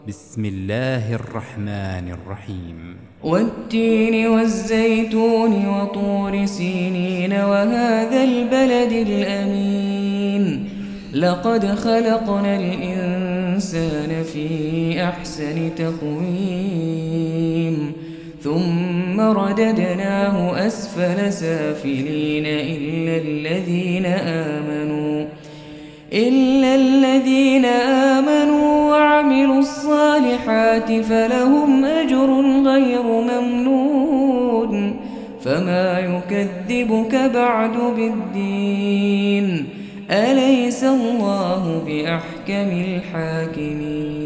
بسم الله الرحمن الرحيم والتين والزيتون وطور سينين وهذا البلد الأمين لقد خلقنا الإنسان في أحسن تقويم ثم رددناه أسفل سافلين إلا الذين آمنوا وعملوا الصالحات فلهم أجر غير ممنون فما يكذبك بعد بالدين أليس الله بأحكم الحاكمين